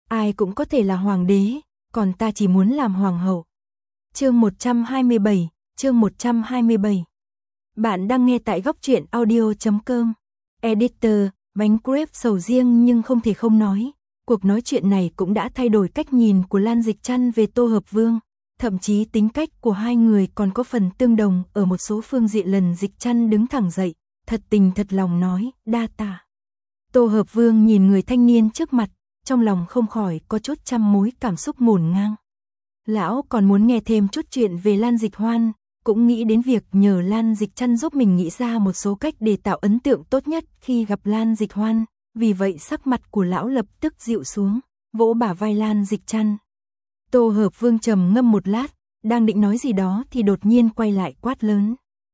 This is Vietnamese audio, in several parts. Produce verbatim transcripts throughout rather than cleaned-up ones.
ai cũng có thể là hoàng đế, còn ta chỉ muốn làm hoàng hậu. Chương một trăm hai mươi bảy, chương một trăm hai mươi bảy. Bạn đang nghe tại góc truyện audio chấm com. Editor, bánh crepe sầu riêng nhưng không thể không nói, cuộc nói chuyện này cũng đã thay đổi cách nhìn của Lan Dịch Trăn về Tô Hợp Vương, thậm chí tính cách của hai người còn có phần tương đồng ở một số phương diện. Lần Dịch Trăn đứng thẳng dậy, thật tình thật lòng nói, đa tạ. Tô Hợp Vương nhìn người thanh niên trước mặt, trong lòng không khỏi có chút trăm mối cảm xúc ngổn ngang. Lão còn muốn nghe thêm chút chuyện về Lan Dịch Hoan, cũng nghĩ đến việc nhờ Lan Dịch Trăn giúp mình nghĩ ra một số cách để tạo ấn tượng tốt nhất khi gặp Lan Dịch Hoan, vì vậy sắc mặt của lão lập tức dịu xuống, vỗ bả vai Lan Dịch Trăn. Tô Hợp Vương trầm ngâm một lát, đang định nói gì đó thì đột nhiên quay lại quát lớn.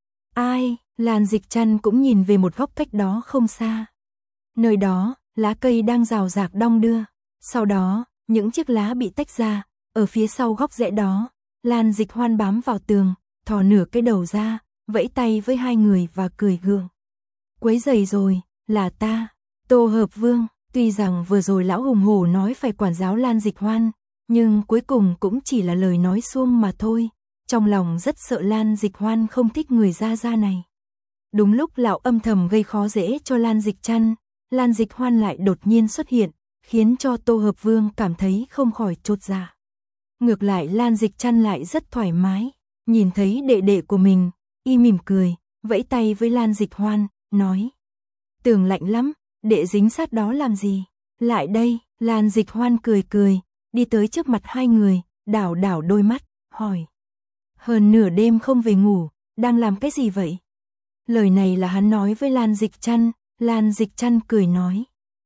Ai? Lan Dịch Trăn cũng nhìn về một góc cách đó không xa. Nơi đó, lá cây đang rào rạc đong đưa, sau đó, những chiếc lá bị tách ra, ở phía sau góc rẽ đó, Lan Dịch Hoan bám vào tường, thò nửa cái đầu ra, vẫy tay với hai người và cười gượng. Quấy rầy rồi, là ta, Tô Hợp Vương. Tuy rằng vừa rồi lão hùng hổ nói phải quản giáo Lan Dịch Hoan, nhưng cuối cùng cũng chỉ là lời nói suông mà thôi, trong lòng rất sợ Lan Dịch Hoan không thích người gia gia này. Đúng lúc lão âm thầm gây khó dễ cho Lan Dịch Trăn, Lan Dịch Hoan lại đột nhiên xuất hiện, khiến cho Tô Hợp Vương cảm thấy không khỏi chột dạ. Ngược lại Lan Dịch Trăn lại rất thoải mái, nhìn thấy đệ đệ của mình, y mỉm cười, vẫy tay với Lan Dịch Hoan, nói. Tường lạnh lắm, đệ dính sát đó làm gì? Lại đây, Lan Dịch Hoan cười cười, đi tới trước mặt hai người, đảo đảo đôi mắt, hỏi. Hơn nửa đêm không về ngủ, đang làm cái gì vậy? Lời này là hắn nói với Lan Dịch Trăn, Lan Dịch Trăn cười nói.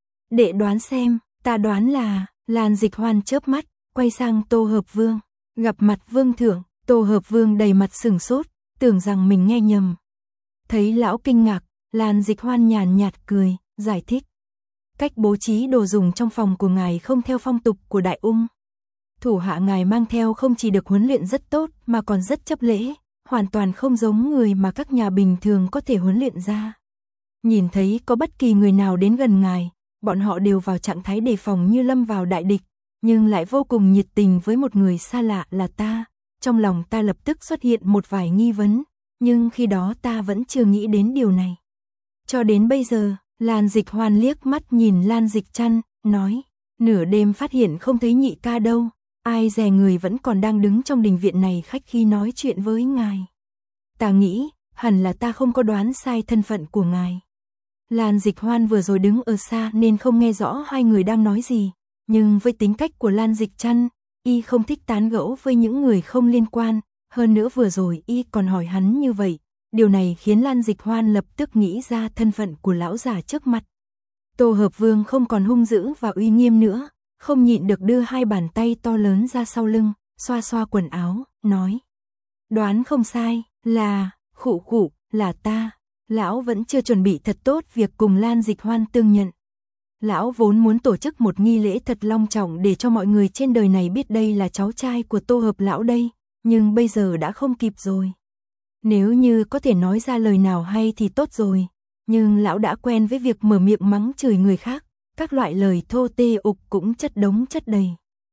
Đệ đoán xem, ta đoán là, Lan Dịch Hoan chớp mắt, quay sang Tô Hợp Vương, gặp mặt Vương thượng. Tô Hợp Vương đầy mặt sửng sốt, tưởng rằng mình nghe nhầm. Thấy lão kinh ngạc, Lan Dịch Hoan nhàn nhạt cười, giải thích. Cách bố trí đồ dùng trong phòng của ngài không theo phong tục của Đại Ung. Thủ hạ ngài mang theo không chỉ được huấn luyện rất tốt mà còn rất chấp lễ, hoàn toàn không giống người mà các nhà bình thường có thể huấn luyện ra. Nhìn thấy có bất kỳ người nào đến gần ngài, bọn họ đều vào trạng thái đề phòng như lâm vào đại địch, nhưng lại vô cùng nhiệt tình với một người xa lạ là ta. Trong lòng ta lập tức xuất hiện một vài nghi vấn, nhưng khi đó ta vẫn chưa nghĩ đến điều này. Cho đến bây giờ, Lan Dịch Hoan liếc mắt nhìn Lan Dịch Trăn, nói, nửa đêm phát hiện không thấy nhị ca đâu, ai dè người vẫn còn đang đứng trong đình viện này khách khi nói chuyện với ngài. Ta nghĩ, hẳn là ta không có đoán sai thân phận của ngài. Lan Dịch Hoan vừa rồi đứng ở xa nên không nghe rõ hai người đang nói gì, nhưng với tính cách của Lan Dịch Trăn, y không thích tán gẫu với những người không liên quan, hơn nữa vừa rồi y còn hỏi hắn như vậy, điều này khiến Lan Dịch Hoan lập tức nghĩ ra thân phận của lão già trước mặt. Tô Hợp Vương không còn hung dữ và uy nghiêm nữa, không nhịn được đưa hai bàn tay to lớn ra sau lưng, xoa xoa quần áo, nói. Đoán không sai, là, khụ khụ, là ta. Lão vẫn chưa chuẩn bị thật tốt việc cùng Lan Dịch Hoan tương nhận. Lão vốn muốn tổ chức một nghi lễ thật long trọng để cho mọi người trên đời này biết đây là cháu trai của Tô Hợp lão đây, nhưng bây giờ đã không kịp rồi. Nếu như có thể nói ra lời nào hay thì tốt rồi, nhưng lão đã quen với việc mở miệng mắng chửi người khác, các loại lời thô tê ục cũng chất đống chất đầy.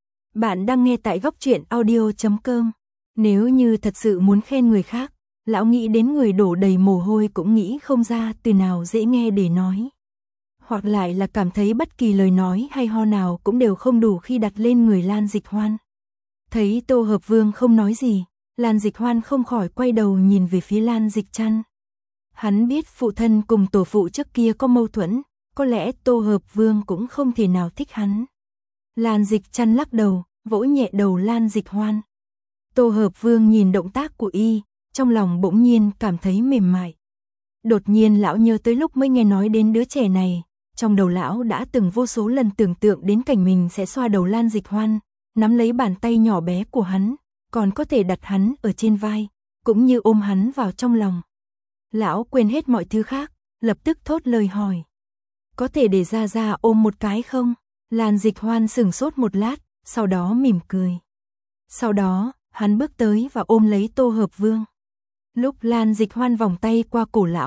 Bạn đang nghe tại góc truyện audio chấm com. Nếu như thật sự muốn khen người khác, lão nghĩ đến người đổ đầy mồ hôi cũng nghĩ không ra từ nào dễ nghe để nói. Hoặc lại là cảm thấy bất kỳ lời nói hay ho nào cũng đều không đủ khi đặt lên người Lan Dịch Hoan. Thấy Tô Hợp Vương không nói gì, Lan Dịch Hoan không khỏi quay đầu nhìn về phía Lan Dịch Trăn. Hắn biết phụ thân cùng tổ phụ trước kia có mâu thuẫn, có lẽ Tô Hợp Vương cũng không thể nào thích hắn. Lan Dịch Trăn lắc đầu, vỗ nhẹ đầu Lan Dịch Hoan. Tô Hợp Vương nhìn động tác của y, trong lòng bỗng nhiên cảm thấy mềm mại. Đột nhiên lão nhớ tới lúc mới nghe nói đến đứa trẻ này, trong đầu lão đã từng vô số lần tưởng tượng đến cảnh mình sẽ xoa đầu Lan Dịch Hoan, nắm lấy bàn tay nhỏ bé của hắn, còn có thể đặt hắn ở trên vai, cũng như ôm hắn vào trong lòng. Lão quên hết mọi thứ khác, lập tức thốt lời hỏi. Có thể để ra ra ôm một cái không? Lan Dịch Hoan sửng sốt một lát, sau đó mỉm cười. Sau đó, hắn bước tới và ôm lấy Tô Hợp Vương. Lúc Lan Dịch Hoan vòng tay qua cổ lão,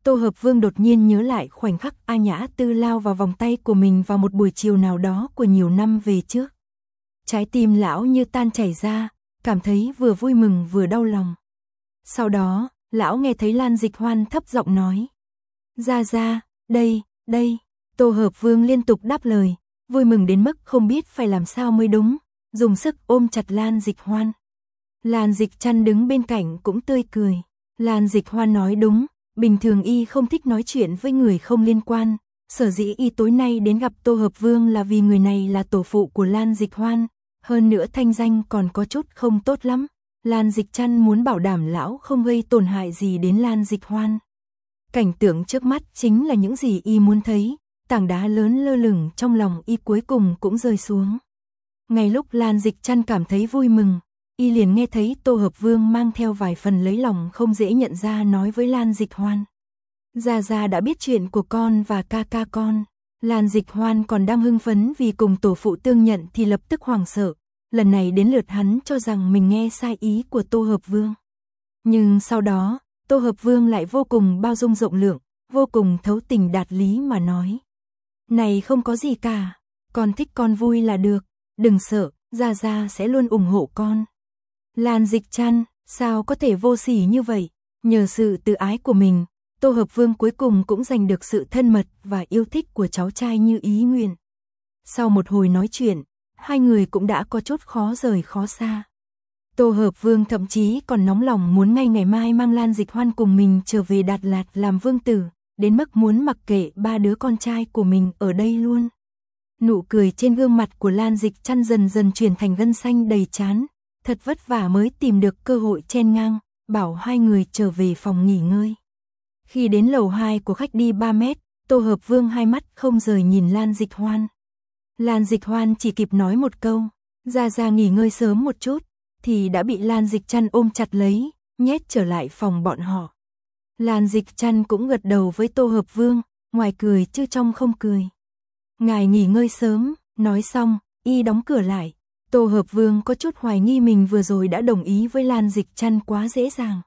Tô Hợp Vương đột nhiên nhớ lại khoảnh khắc A Nhã Tư lao vào vòng tay của mình vào một buổi chiều nào đó của nhiều năm về trước. Trái tim lão như tan chảy ra, cảm thấy vừa vui mừng vừa đau lòng. Sau đó, lão nghe thấy Lan Dịch Hoan thấp giọng nói. Ra ra, đây, đây. Tô Hợp Vương liên tục đáp lời, vui mừng đến mức không biết phải làm sao mới đúng, dùng sức ôm chặt Lan Dịch Hoan. Lan Dịch Trăn đứng bên cạnh cũng tươi cười. Lan Dịch Hoan nói đúng, bình thường y không thích nói chuyện với người không liên quan, sở dĩ y tối nay đến gặp Tô Hợp Vương là vì người này là tổ phụ của Lan Dịch Hoan, hơn nữa thanh danh còn có chút không tốt lắm. Lan Dịch Trăn muốn bảo đảm lão không gây tổn hại gì đến Lan Dịch Hoan. Cảnh tượng trước mắt chính là những gì y muốn thấy, tảng đá lớn lơ lửng trong lòng y cuối cùng cũng rơi xuống. Ngay lúc Lan Dịch Trăn cảm thấy vui mừng, y liền nghe thấy Tô Hợp Vương mang theo vài phần lấy lòng không dễ nhận ra nói với Lan Dịch Hoan. Gia Gia đã biết chuyện của con và ca ca con. Lan Dịch Hoan còn đang hưng phấn vì cùng tổ phụ tương nhận thì lập tức hoảng sợ. Lần này đến lượt hắn cho rằng mình nghe sai ý của Tô Hợp Vương. Nhưng sau đó, Tô Hợp Vương lại vô cùng bao dung rộng lượng, vô cùng thấu tình đạt lý mà nói. Này không có gì cả, con thích con vui là được, đừng sợ, Gia Gia sẽ luôn ủng hộ con. Lan Dịch Trăn, sao có thể vô sỉ như vậy, nhờ sự tự ái của mình, Tô Hợp Vương cuối cùng cũng giành được sự thân mật và yêu thích của cháu trai như ý nguyện. Sau một hồi nói chuyện, hai người cũng đã có chút khó rời khó xa. Tô Hợp Vương thậm chí còn nóng lòng muốn ngay ngày mai mang Lan Dịch Hoan cùng mình trở về Đạt Lạt làm vương tử, đến mức muốn mặc kệ ba đứa con trai của mình ở đây luôn. Nụ cười trên gương mặt của Lan Dịch Trăn dần dần chuyển thành gân xanh đầy trán, thật vất vả mới tìm được cơ hội chen ngang, bảo hai người trở về phòng nghỉ ngơi. Khi đến lầu hai của khách đi ba mét, Tô Hợp Vương hai mắt không rời nhìn Lan Dịch Hoan. Lan Dịch Hoan chỉ kịp nói một câu, ra ra nghỉ ngơi sớm một chút, thì đã bị Lan Dịch Trăn ôm chặt lấy, nhét trở lại phòng bọn họ. Lan Dịch Trăn cũng gật đầu với Tô Hợp Vương, ngoài cười chứ trong không cười. Ngài nghỉ ngơi sớm, nói xong, y đóng cửa lại. Tô Hợp Vương có chút hoài nghi mình vừa rồi đã đồng ý với Lan Dịch Trăn quá dễ dàng.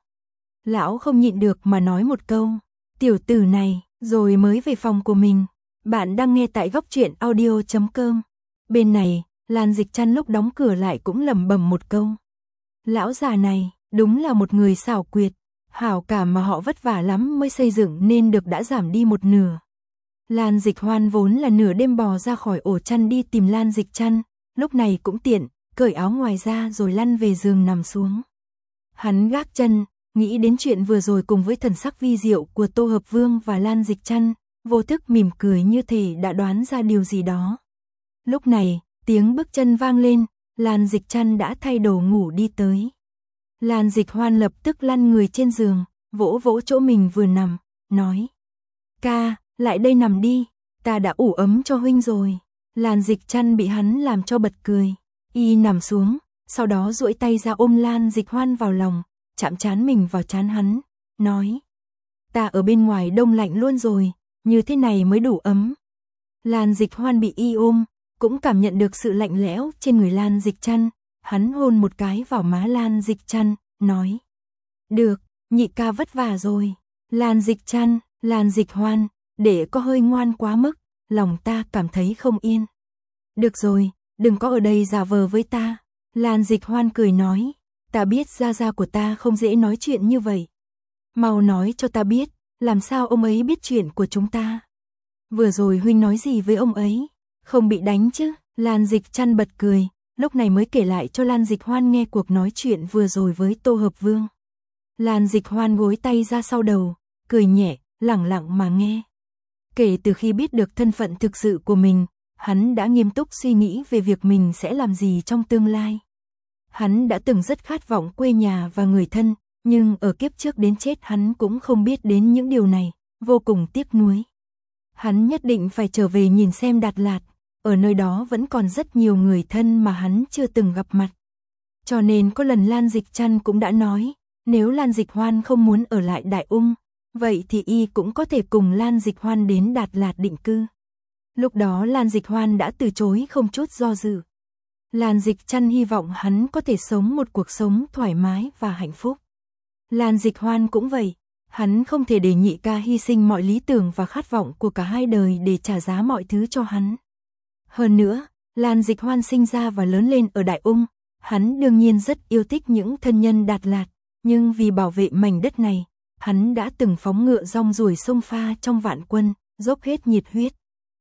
Lão không nhịn được mà nói một câu, tiểu tử này, rồi mới về phòng của mình. Bạn đang nghe tại góc truyện audio chấm com. Bên này, Lan Dịch Trăn lúc đóng cửa lại cũng lẩm bẩm một câu. Lão già này, đúng là một người xảo quyệt, hảo cảm mà họ vất vả lắm mới xây dựng nên được đã giảm đi một nửa. Lan Dịch Hoan vốn là nửa đêm bò ra khỏi ổ chăn đi tìm Lan Dịch Trăn, lúc này cũng tiện, cởi áo ngoài ra rồi lăn về giường nằm xuống. Hắn gác chân, nghĩ đến chuyện vừa rồi cùng với thần sắc vi diệu của Tô Hợp Vương và Lan Dịch Trăn, vô thức mỉm cười như thể đã đoán ra điều gì đó. Lúc này, tiếng bước chân vang lên, Lan Dịch Trăn đã thay đồ ngủ đi tới. Lan Dịch Hoan lập tức lăn người trên giường, vỗ vỗ chỗ mình vừa nằm, nói. Ca, lại đây nằm đi, ta đã ủ ấm cho huynh rồi. Lan Dịch Trăn bị hắn làm cho bật cười. Y nằm xuống, sau đó duỗi tay ra ôm Lan Dịch Hoan vào lòng, chạm trán mình vào trán hắn, nói. Ta ở bên ngoài đông lạnh luôn rồi, như thế này mới đủ ấm. Lan Dịch Hoan bị y ôm, cũng cảm nhận được sự lạnh lẽo trên người Lan Dịch Trăn, hắn hôn một cái vào má Lan Dịch Trăn, nói. Được, nhị ca vất vả rồi. Lan Dịch Trăn, Lan Dịch Hoan, để có hơi ngoan quá mức, lòng ta cảm thấy không yên. Được rồi, đừng có ở đây giả vờ với ta. Lan Dịch Hoan cười nói, ta biết gia gia của ta không dễ nói chuyện như vậy. Mau nói cho ta biết, làm sao ông ấy biết chuyện của chúng ta. Vừa rồi huynh nói gì với ông ấy, không bị đánh chứ? Lan Dịch Trăn bật cười, lúc này mới kể lại cho Lan Dịch Hoan nghe cuộc nói chuyện vừa rồi với Tô Hợp Vương. Lan Dịch Hoan gối tay ra sau đầu, cười nhẹ, lẳng lặng mà nghe. Kể từ khi biết được thân phận thực sự của mình, hắn đã nghiêm túc suy nghĩ về việc mình sẽ làm gì trong tương lai. Hắn đã từng rất khát vọng quê nhà và người thân, nhưng ở kiếp trước đến chết hắn cũng không biết đến những điều này, vô cùng tiếc nuối. Hắn nhất định phải trở về nhìn xem Đạt Lạt, ở nơi đó vẫn còn rất nhiều người thân mà hắn chưa từng gặp mặt. Cho nên có lần Lan Dịch Trăn cũng đã nói, nếu Lan Dịch Hoan không muốn ở lại Đại Ung, vậy thì y cũng có thể cùng Lan Dịch Hoan đến Đạt Lạt định cư. Lúc đó Lan Dịch Hoan đã từ chối không chút do dự. Lan Dịch Trăn hy vọng hắn có thể sống một cuộc sống thoải mái và hạnh phúc. Lan Dịch Hoan cũng vậy, Hắn không thể để nhị ca hy sinh mọi lý tưởng và khát vọng của cả hai đời để trả giá mọi thứ cho hắn. Hơn nữa, Lan Dịch Hoan sinh ra và lớn lên ở Đại Ung, hắn đương nhiên rất yêu thích những thân nhân Đạt Lạt, nhưng vì bảo vệ mảnh đất này, hắn đã từng phóng ngựa rong ruổi sông pha trong vạn quân, dốc hết nhiệt huyết.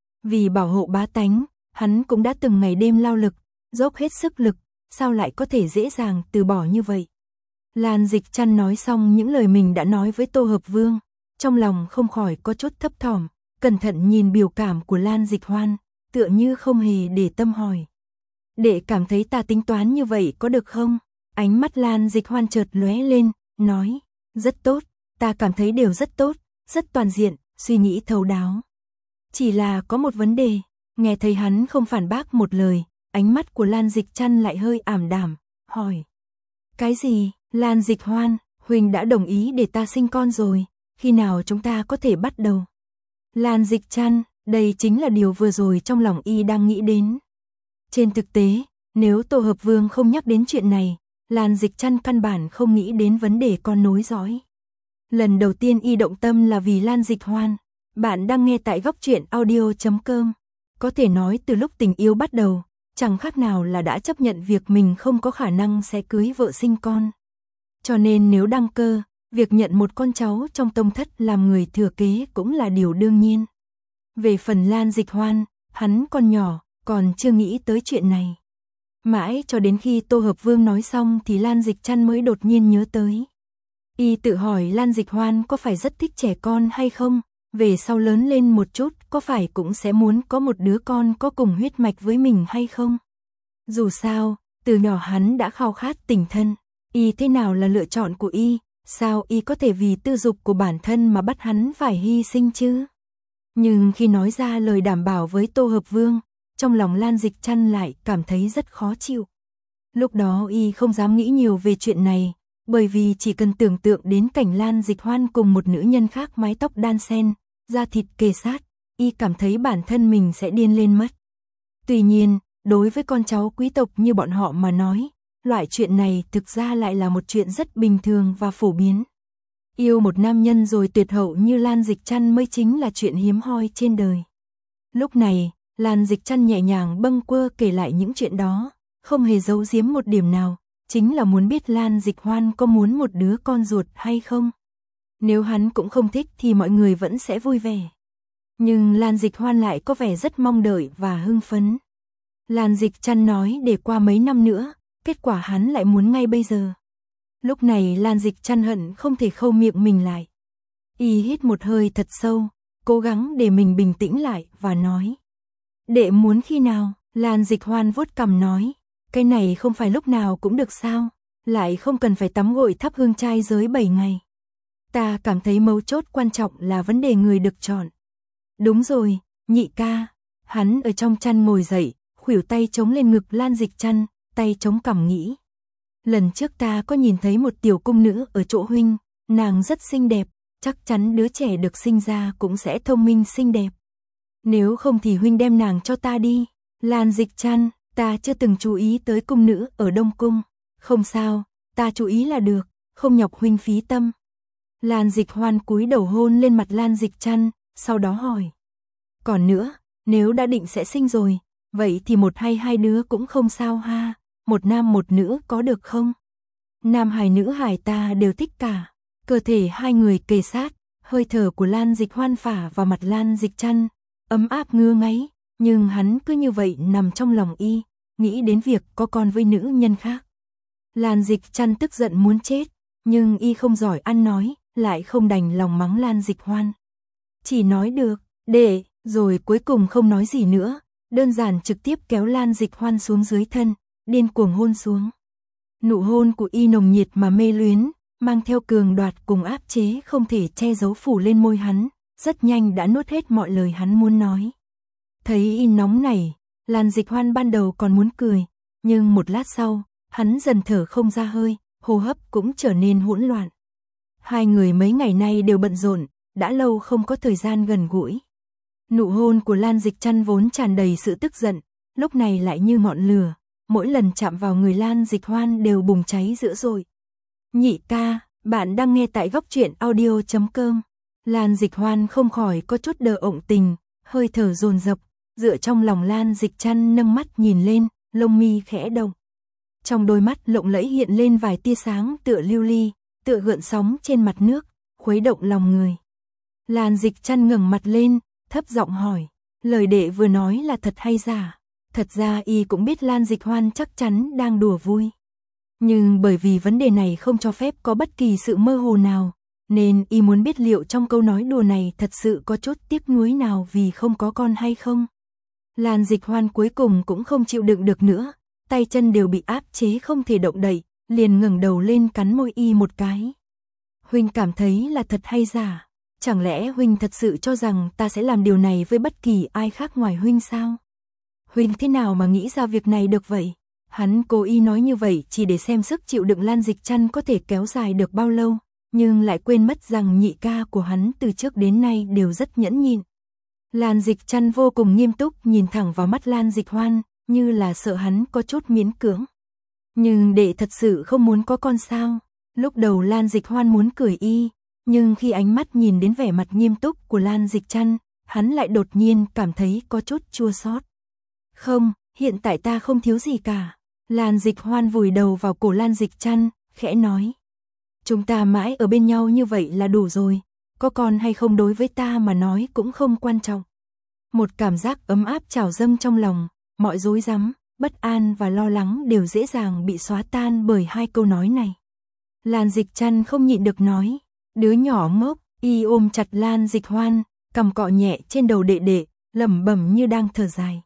Vì bảo hộ bá tánh, hắn cũng đã từng ngày đêm lao lực, dốc hết sức lực, sao lại có thể dễ dàng từ bỏ như vậy. Lan Dịch Trăn nói xong những lời mình đã nói với Tô Hợp Vương, trong lòng không khỏi có chút thấp thỏm, cẩn thận nhìn biểu cảm của Lan Dịch Hoan, tựa như không hề để tâm hỏi. Đệ cảm thấy ta tính toán như vậy có được không? Ánh mắt Lan Dịch Hoan chợt lóe lên, nói, rất tốt, ta cảm thấy đều rất tốt, rất toàn diện, suy nghĩ thấu đáo. Chỉ là có một vấn đề, nghe thấy hắn không phản bác một lời, ánh mắt của Lan Dịch Trăn lại hơi ảm đạm, hỏi. Cái gì? Lan Dịch Hoan, huynh đã đồng ý để ta sinh con rồi, khi nào chúng ta có thể bắt đầu? Lan Dịch Trăn, đây chính là điều vừa rồi trong lòng y đang nghĩ đến. Trên thực tế, nếu Tô Hợp Vương không nhắc đến chuyện này, Lan Dịch Trăn căn bản không nghĩ đến vấn đề con nối dõi. Lần đầu tiên y động tâm là vì Lan Dịch Hoan. Bạn đang nghe tại góc truyện audio chấm com. Có thể nói từ lúc tình yêu bắt đầu, chẳng khác nào là đã chấp nhận việc mình không có khả năng sẽ cưới vợ sinh con. Cho nên nếu đăng cơ, việc nhận một con cháu trong tông thất làm người thừa kế cũng là điều đương nhiên. Về phần Lan Dịch Hoan, hắn còn nhỏ, còn chưa nghĩ tới chuyện này. Mãi cho đến khi Tô Hợp Vương nói xong thì Lan Dịch Trăn mới đột nhiên nhớ tới. Y tự hỏi Lan Dịch Hoan có phải rất thích trẻ con hay không, về sau lớn lên một chút có phải cũng sẽ muốn có một đứa con có cùng huyết mạch với mình hay không. Dù sao, từ nhỏ hắn đã khao khát tình thân, y thế nào là lựa chọn của y, sao y có thể vì tư dục của bản thân mà bắt hắn phải hy sinh chứ. Nhưng khi nói ra lời đảm bảo với Tô Hợp Vương, trong lòng Lan Dịch Trăn lại cảm thấy rất khó chịu. Lúc đó y không dám nghĩ nhiều về chuyện này, bởi vì chỉ cần tưởng tượng đến cảnh Lan Dịch Hoan cùng một nữ nhân khác mái tóc đan xen, da thịt kề sát, y cảm thấy bản thân mình sẽ điên lên mất. Tuy nhiên, đối với con cháu quý tộc như bọn họ mà nói, loại chuyện này thực ra lại là một chuyện rất bình thường và phổ biến. Yêu một nam nhân rồi tuyệt hậu như Lan Dịch Trăn mới chính là chuyện hiếm hoi trên đời. Lúc này, Lan Dịch Trăn nhẹ nhàng bâng quơ kể lại những chuyện đó, không hề giấu giếm một điểm nào, chính là muốn biết Lan Dịch Hoan có muốn một đứa con ruột hay không. Nếu hắn cũng không thích thì mọi người vẫn sẽ vui vẻ. Nhưng Lan Dịch Hoan lại có vẻ rất mong đợi và hưng phấn. Lan Dịch Trăn nói để qua mấy năm nữa, kết quả hắn lại muốn ngay bây giờ. Lúc này Lan Dịch Trăn hận không thể khâu miệng mình lại. Y hít một hơi thật sâu, cố gắng để mình bình tĩnh lại và nói. Đệ muốn khi nào? Lan Dịch Hoan vuốt cằm nói. Cái này không phải lúc nào cũng được sao, lại không cần phải tắm gội thắp hương trai giới bảy ngày. Ta cảm thấy mấu chốt quan trọng là vấn đề người được chọn. Đúng rồi, nhị ca. Hắn ở trong chăn ngồi dậy, khuỷu tay chống lên ngực Lan Dịch Trăn, tay chống cằm nghĩ. Lần trước ta có nhìn thấy một tiểu cung nữ ở chỗ huynh, nàng rất xinh đẹp, chắc chắn đứa trẻ được sinh ra cũng sẽ thông minh xinh đẹp. Nếu không thì huynh đem nàng cho ta đi. Lan Dịch Trăn, ta chưa từng chú ý tới cung nữ ở Đông Cung. Không sao, ta chú ý là được, không nhọc huynh phí tâm. Lan Dịch Hoan cúi đầu hôn lên mặt Lan Dịch Trăn, sau đó hỏi. Còn nữa, nếu đã định sẽ sinh rồi, vậy thì một hay hai đứa cũng không sao ha, một nam một nữ có được không? Nam hài nữ hài ta đều thích cả. Cơ thể hai người kề sát, hơi thở của Lan Dịch Hoan phả vào mặt Lan Dịch Trăn, ấm áp ngứa ngáy, nhưng hắn cứ như vậy nằm trong lòng y, nghĩ đến việc có con với nữ nhân khác. Lan Dịch Trăn tức giận muốn chết, nhưng y không giỏi ăn nói, lại không đành lòng mắng Lan Dịch Hoan. Chỉ nói được, để, rồi cuối cùng không nói gì nữa, đơn giản trực tiếp kéo Lan Dịch Hoan xuống dưới thân, điên cuồng hôn xuống. Nụ hôn của y nồng nhiệt mà mê luyến, mang theo cường đoạt cùng áp chế không thể che giấu phủ lên môi hắn, rất nhanh đã nuốt hết mọi lời hắn muốn nói. Thấy y nóng nảy, Lan Dịch Hoan ban đầu còn muốn cười, nhưng một lát sau, hắn dần thở không ra hơi, hô hấp cũng trở nên hỗn loạn. Hai người mấy ngày nay đều bận rộn, đã lâu không có thời gian gần gũi. Nụ hôn của Lan Dịch Trăn vốn tràn đầy sự tức giận, lúc này lại như ngọn lửa, mỗi lần chạm vào người Lan Dịch Hoan đều bùng cháy dữ dội. Nhị ca, Bạn đang nghe tại góc truyện audio chấm com. Lan Dịch Hoan không khỏi có chút đờ ộng tình, hơi thở dồn dập, dựa trong lòng Lan Dịch Trăn nâng mắt nhìn lên, lông mi khẽ động. Trong đôi mắt lộng lẫy hiện lên vài tia sáng tựa lưu ly, tựa gợn sóng trên mặt nước, khuấy động lòng người. Lan Dịch Trăn ngẩng mặt lên, thấp giọng hỏi, lời đệ vừa nói là thật hay giả? Thật ra y cũng biết Lan Dịch Hoan chắc chắn đang đùa vui. Nhưng bởi vì vấn đề này không cho phép có bất kỳ sự mơ hồ nào, nên y muốn biết liệu trong câu nói đùa này thật sự có chút tiếc nuối nào vì không có con hay không. Lan Dịch Hoan cuối cùng cũng không chịu đựng được nữa, tay chân đều bị áp chế không thể động đậy, liền ngẩng đầu lên cắn môi y một cái. Huynh cảm thấy là thật hay giả? Chẳng lẽ huynh thật sự cho rằng ta sẽ làm điều này với bất kỳ ai khác ngoài huynh sao? Huynh thế nào mà nghĩ ra việc này được vậy? Hắn cố ý nói như vậy chỉ để xem sức chịu đựng Lan Dịch Trăn có thể kéo dài được bao lâu, nhưng lại quên mất rằng nhị ca của hắn từ trước đến nay đều rất nhẫn nhịn. Lan Dịch Trăn vô cùng nghiêm túc nhìn thẳng vào mắt Lan Dịch Hoan, như là sợ hắn có chút miễn cưỡng. Nhưng đệ thật sự không muốn có con sao? Lúc đầu Lan Dịch Hoan muốn cười y, nhưng khi ánh mắt nhìn đến vẻ mặt nghiêm túc của Lan Dịch Trăn, hắn lại đột nhiên cảm thấy có chút chua xót. Không, hiện tại ta không thiếu gì cả. Lan Dịch Hoan vùi đầu vào cổ Lan Dịch Trăn, khẽ nói. Chúng ta mãi ở bên nhau như vậy là đủ rồi, có con hay không đối với ta mà nói cũng không quan trọng. Một cảm giác ấm áp trào dâng trong lòng, mọi rối rắm, bất an và lo lắng đều dễ dàng bị xóa tan bởi hai câu nói này. Lan Dịch Trăn không nhịn được nói, đứa nhỏ ngốc, y ôm chặt Lan Dịch Hoan, cầm cọ nhẹ trên đầu đệ đệ, lẩm bẩm như đang thở dài.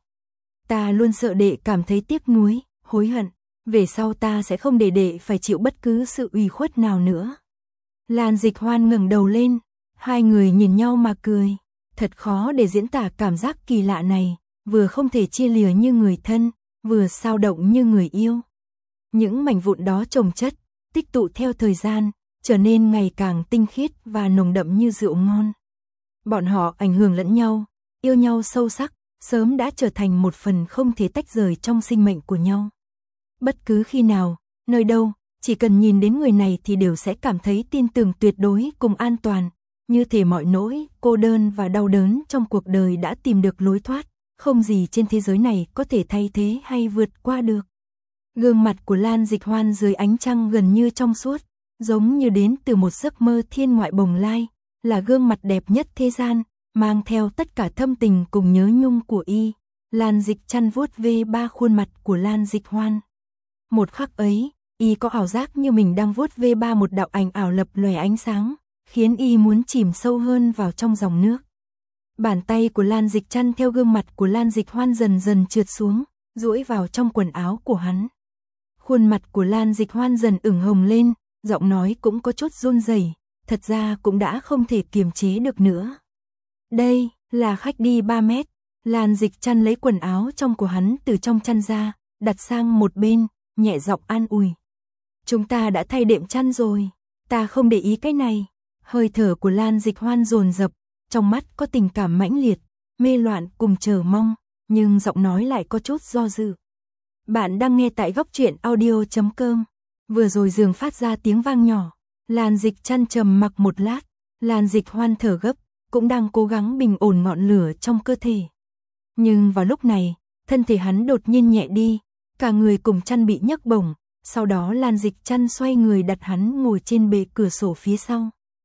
Ta luôn sợ đệ cảm thấy tiếc nuối, hối hận, về sau ta sẽ không để đệ phải chịu bất cứ sự ủy khuất nào nữa. Lan Dịch Hoan ngẩng đầu lên, hai người nhìn nhau mà cười, thật khó để diễn tả cảm giác kỳ lạ này, vừa không thể chia lìa như người thân, vừa sao động như người yêu. Những mảnh vụn đó chồng chất, tích tụ theo thời gian, trở nên ngày càng tinh khiết và nồng đậm như rượu ngon. Bọn họ ảnh hưởng lẫn nhau, yêu nhau sâu sắc, sớm đã trở thành một phần không thể tách rời trong sinh mệnh của nhau. Bất cứ khi nào, nơi đâu, chỉ cần nhìn đến người này thì đều sẽ cảm thấy tin tưởng tuyệt đối cùng an toàn, như thể mọi nỗi, cô đơn và đau đớn trong cuộc đời đã tìm được lối thoát, không gì trên thế giới này có thể thay thế hay vượt qua được. Gương mặt của Lan Dịch Hoan dưới ánh trăng gần như trong suốt, giống như đến từ một giấc mơ thiên ngoại bồng lai, là gương mặt đẹp nhất thế gian, mang theo tất cả thâm tình cùng nhớ nhung của y. Lan Dịch Trăn vuốt ve ba khuôn mặt của Lan Dịch Hoan. Một khắc ấy, y có ảo giác như mình đang vuốt ve ba một đạo ảnh ảo lập lòe ánh sáng, khiến y muốn chìm sâu hơn vào trong dòng nước. Bàn tay của Lan Dịch Trăn theo gương mặt của Lan Dịch Hoan dần dần trượt xuống, duỗi vào trong quần áo của hắn. Khuôn mặt của Lan Dịch Hoan dần ửng hồng lên, giọng nói cũng có chút run rẩy, thật ra cũng đã không thể kiềm chế được nữa. Đây, là khách đi ba mét. Lan Dịch Trăn lấy quần áo trong của hắn từ trong chăn ra, đặt sang một bên, nhẹ giọng an ủi. Chúng ta đã thay đệm chăn rồi, ta không để ý cái này. Hơi thở của Lan Dịch Hoan dồn dập, trong mắt có tình cảm mãnh liệt, mê loạn cùng chờ mong, nhưng giọng nói lại có chút do dự. Bạn đang nghe tại góc truyện audio chấm com. Vừa rồi giường phát ra tiếng vang nhỏ, Lan Dịch Trăn trầm mặc một lát, Lan Dịch Hoan thở gấp, cũng đang cố gắng bình ổn ngọn lửa trong cơ thể. Nhưng vào lúc này, thân thể hắn đột nhiên nhẹ đi, cả người cùng chăn bị nhấc bổng, sau đó Lan Dịch Trăn xoay người đặt hắn ngồi trên bệ cửa sổ phía sau.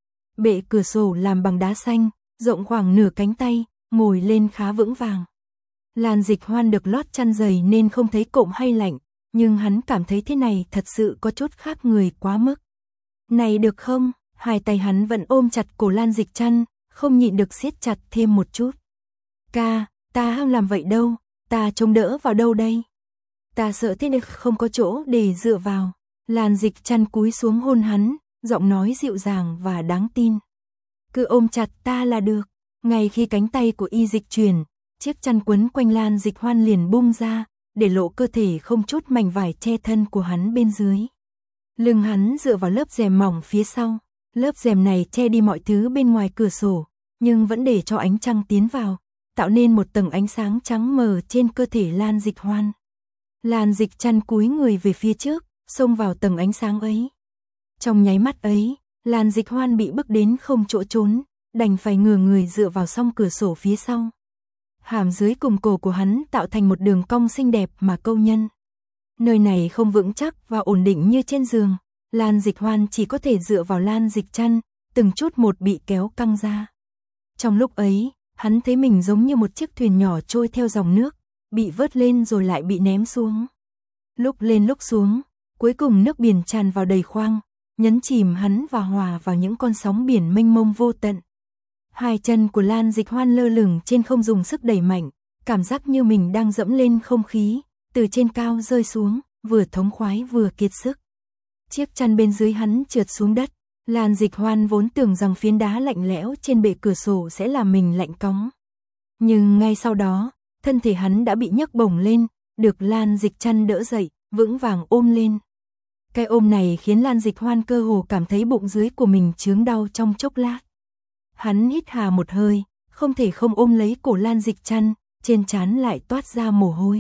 Bệ cửa sổ làm bằng đá xanh, rộng khoảng nửa cánh tay, ngồi lên khá vững vàng. Lan Dịch Hoan được lót chăn dày nên không thấy cộm hay lạnh, nhưng hắn cảm thấy thế này thật sự có chút khác người quá mức. Này được không? Hai tay hắn vẫn ôm chặt cổ Lan Dịch Trăn, không nhịn được siết chặt thêm một chút. Ca, ta không làm vậy đâu, ta trông đỡ vào đâu đây? Ta sợ thế này không có chỗ để dựa vào. Lan Dịch Trăn cúi xuống hôn hắn, giọng nói dịu dàng và đáng tin. Cứ ôm chặt ta là được. Ngay khi cánh tay của y dịch chuyển, chiếc chăn quấn quanh Lan Dịch Hoan liền bung ra, để lộ cơ thể không chút mảnh vải che thân của hắn bên dưới. Lưng hắn dựa vào lớp rèm mỏng phía sau. Lớp rèm này che đi mọi thứ bên ngoài cửa sổ, nhưng vẫn để cho ánh trăng tiến vào, tạo nên một tầng ánh sáng trắng mờ trên cơ thể Lan Dịch Hoan. Lan Dịch Trăn cúi người về phía trước, xông vào tầng ánh sáng ấy. Trong nháy mắt ấy, Lan Dịch Hoan bị bức đến không chỗ trốn, đành phải ngửa người dựa vào song cửa sổ phía sau. Hàm dưới cùng cổ của hắn tạo thành một đường cong xinh đẹp mà câu nhân. Nơi này không vững chắc và ổn định như trên giường, Lan Dịch Hoan chỉ có thể dựa vào lan dịch chăn, từng chút một bị kéo căng ra. Trong lúc ấy, hắn thấy mình giống như một chiếc thuyền nhỏ trôi theo dòng nước, bị vớt lên rồi lại bị ném xuống. Lúc lên lúc xuống, cuối cùng nước biển tràn vào đầy khoang, nhấn chìm hắn và hòa vào những con sóng biển mênh mông vô tận. Hai chân của Lan Dịch Hoan lơ lửng trên không dùng sức đẩy mạnh, cảm giác như mình đang dẫm lên không khí, từ trên cao rơi xuống, vừa thống khoái vừa kiệt sức. Chiếc chăn bên dưới hắn trượt xuống đất, Lan Dịch Hoan vốn tưởng rằng phiến đá lạnh lẽo trên bệ cửa sổ sẽ làm mình lạnh cóng. Nhưng ngay sau đó, thân thể hắn đã bị nhấc bổng lên, được Lan Dịch chăn đỡ dậy, vững vàng ôm lên. Cái ôm này khiến Lan Dịch Hoan cơ hồ cảm thấy bụng dưới của mình chướng đau trong chốc lát. Hắn hít hà một hơi, không thể không ôm lấy cổ Lan Dịch chăn, trên trán lại toát ra mồ hôi.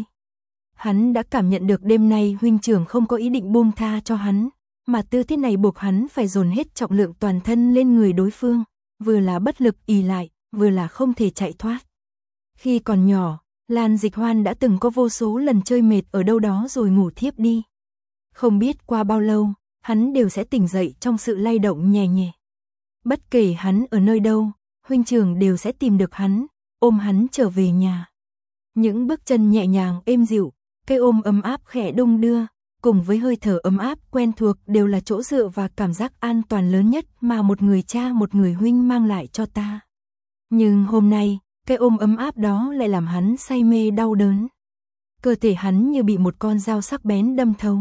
Hắn đã cảm nhận được đêm nay huynh trưởng không có ý định buông tha cho hắn, mà tư thế này buộc hắn phải dồn hết trọng lượng toàn thân lên người đối phương, vừa là bất lực ì lại, vừa là không thể chạy thoát. Khi còn nhỏ, Lan Dịch Hoan đã từng có vô số lần chơi mệt ở đâu đó rồi ngủ thiếp đi. Không biết qua bao lâu, hắn đều sẽ tỉnh dậy trong sự lay động nhẹ nhẹ. Bất kể hắn ở nơi đâu, huynh trưởng đều sẽ tìm được hắn, ôm hắn trở về nhà. Những bước chân nhẹ nhàng êm dịu, cái ôm ấm áp khẽ đung đưa, cùng với hơi thở ấm áp quen thuộc đều là chỗ dựa và cảm giác an toàn lớn nhất mà một người cha một người huynh mang lại cho ta. Nhưng hôm nay, cái ôm ấm áp đó lại làm hắn say mê đau đớn. Cơ thể hắn như bị một con dao sắc bén đâm thấu.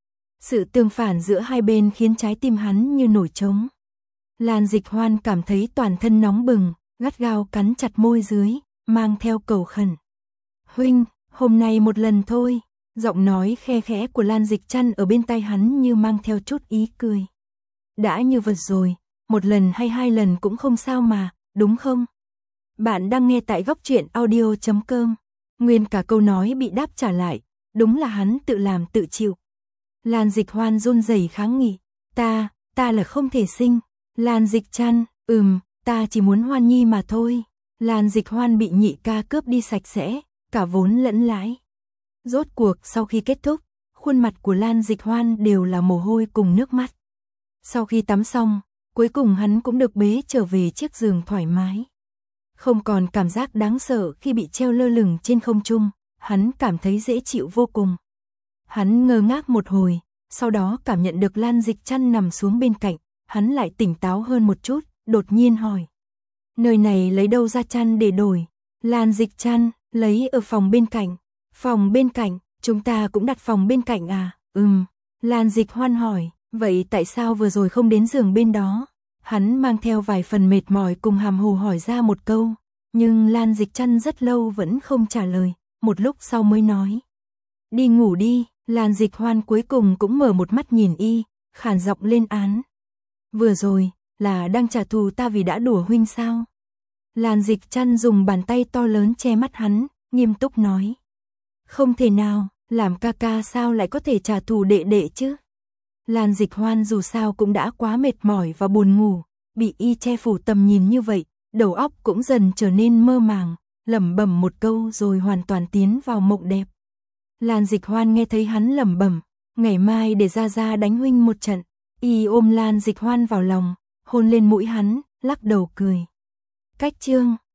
Sự tương phản giữa hai bên khiến trái tim hắn như nổi trống. Lan Dịch Hoan cảm thấy toàn thân nóng bừng, gắt gao cắn chặt môi dưới, mang theo cầu khẩn. Huynh, hôm nay một lần thôi. Giọng nói khe khẽ của Lan Dịch chăn ở bên tai hắn như mang theo chút ý cười. Đã như vật rồi, một lần hay hai lần cũng không sao mà, đúng không? Bạn đang nghe tại góc truyện audio chấm com. Nguyên cả câu nói bị đáp trả lại, đúng là hắn tự làm tự chịu. Lan Dịch Hoan run rẩy kháng nghị, ta, ta là không thể sinh. Lan Dịch chăn, ừm, ta chỉ muốn Hoan Nhi mà thôi. Lan Dịch Hoan bị nhị ca cướp đi sạch sẽ, cả vốn lẫn lãi. Rốt cuộc sau khi kết thúc, khuôn mặt của Lan Dịch Hoan đều là mồ hôi cùng nước mắt. Sau khi tắm xong, cuối cùng hắn cũng được bế trở về chiếc giường thoải mái. Không còn cảm giác đáng sợ khi bị treo lơ lửng trên không trung, hắn cảm thấy dễ chịu vô cùng. Hắn ngơ ngác một hồi, sau đó cảm nhận được Lan Dịch chăn nằm xuống bên cạnh, hắn lại tỉnh táo hơn một chút, đột nhiên hỏi. Nơi này lấy đâu ra chăn để đổi? Lan Dịch chăn, lấy ở phòng bên cạnh. Phòng bên cạnh, chúng ta cũng đặt phòng bên cạnh à? Ừm, Lan Dịch Hoan hỏi, vậy tại sao vừa rồi không đến giường bên đó? Hắn mang theo vài phần mệt mỏi cùng hàm hồ hỏi ra một câu, nhưng Lan Dịch chăn rất lâu vẫn không trả lời, một lúc sau mới nói. Đi ngủ đi. Lan Dịch Hoan cuối cùng cũng mở một mắt nhìn y, khàn giọng lên án. Vừa rồi, là đang trả thù ta vì đã đùa huynh sao? Lan Dịch chăn dùng bàn tay to lớn che mắt hắn, nghiêm túc nói. Không thể nào, làm ca ca sao lại có thể trả thù đệ đệ chứ? Lan Dịch Hoan dù sao cũng đã quá mệt mỏi và buồn ngủ, bị y che phủ tầm nhìn như vậy, đầu óc cũng dần trở nên mơ màng, lẩm bẩm một câu rồi hoàn toàn tiến vào mộng đẹp. Lan Dịch Hoan nghe thấy hắn lẩm bẩm, ngày mai để ra ra đánh huynh một trận. Y ôm Lan Dịch Hoan vào lòng, hôn lên mũi hắn, lắc đầu cười. Cách chương